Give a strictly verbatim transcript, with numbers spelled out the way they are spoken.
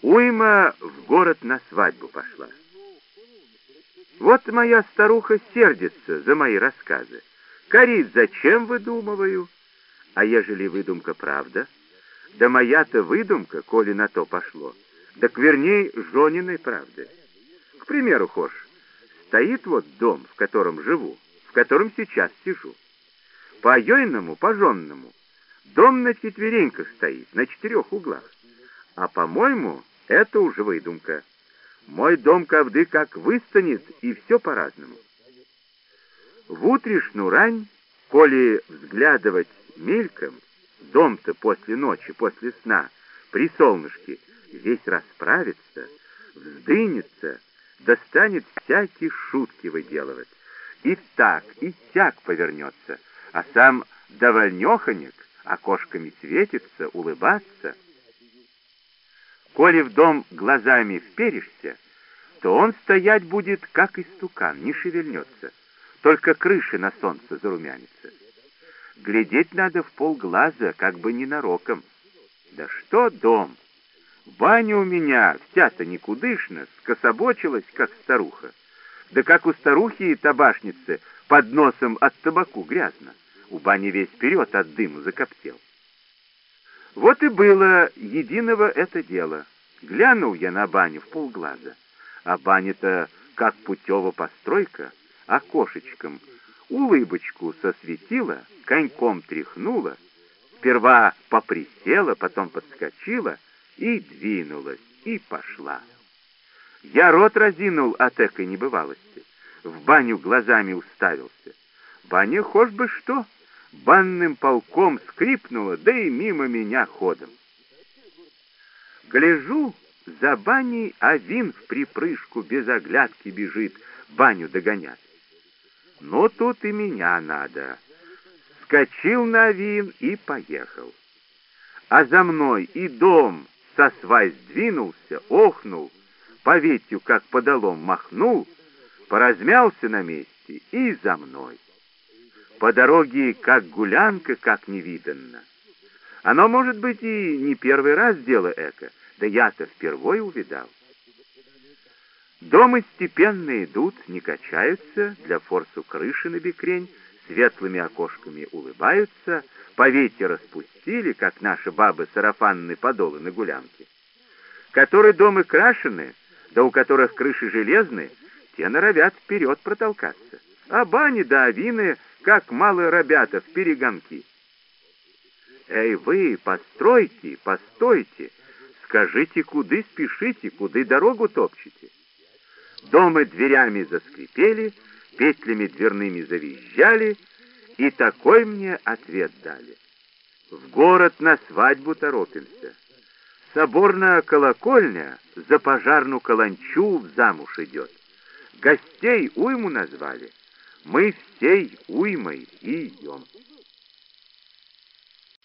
Уйма в город на свадьбу пошла. Вот моя старуха сердится за мои рассказы. Корит, зачем выдумываю? А ежели выдумка правда? Да моя-то выдумка, коли на то пошло, так верней жониной правды. К примеру, хошь, стоит вот дом, в котором живу, в котором сейчас сижу. По ёйному, по жонному, дом на четвереньках стоит, на четырех углах. А, по-моему, это уже выдумка. Мой дом ковды как выстанет, и все по-разному. В утрешнюю рань, коли взглядывать мельком, дом-то после ночи, после сна, при солнышке, весь расправится, вздынется, достанет всякие шутки выделывать. И так, и сяк повернется, а сам довольнёхонек, окошками светится, улыбаться. Коли в дом глазами вперишься, то он стоять будет, как истукан, не шевельнется, только крыша на солнце зарумянится. Глядеть надо в полглаза, как бы ненароком. Да что дом? Баня у меня вся-то никудышна, скособочилась, как старуха. Да как у старухи и табашницы под носом от табаку грязно. У бани весь вперед от дыму закоптел. Вот и было единого это дело. Глянул я на баню в полглаза, а баня-то как путева постройка, окошечком улыбочку сосветила, коньком тряхнула, сперва поприсела, потом подскочила и двинулась, и пошла. Я рот разинул от экой небывалости, в баню глазами уставился. Баня хошь бы что, банным полком скрипнула, да и мимо меня ходом. Гляжу, за баней Авин в припрыжку без оглядки бежит баню догонять. Но тут и меня надо. Скочил на Авин и поехал. А за мной и дом со свай сдвинулся, охнул, по ветью как подолом махнул, поразмялся на месте и за мной. По дороге как гулянка, как невиданно. Оно, может быть, и не первый раз дело эко, да я-то впервые увидал. Дома степенно идут, не качаются, для форсу крыши на бекрень, светлыми окошками улыбаются, по вете распустили, как наши бабы сарафанные подолы на гулянке. Которые дома крашены, да у которых крыши железные, те норовят вперед протолкаться, а бани да авины, как малые ребята, в перегонки. Эй вы, постройте, постойте, скажите, куды спешите, куды дорогу топчете? Дома дверями заскрипели, петлями дверными завизжали, и такой мне ответ дали. В город на свадьбу торопимся. Соборная колокольня за пожарную каланчу в замуж идет. Гостей уйму назвали, мы всей уймой и идем.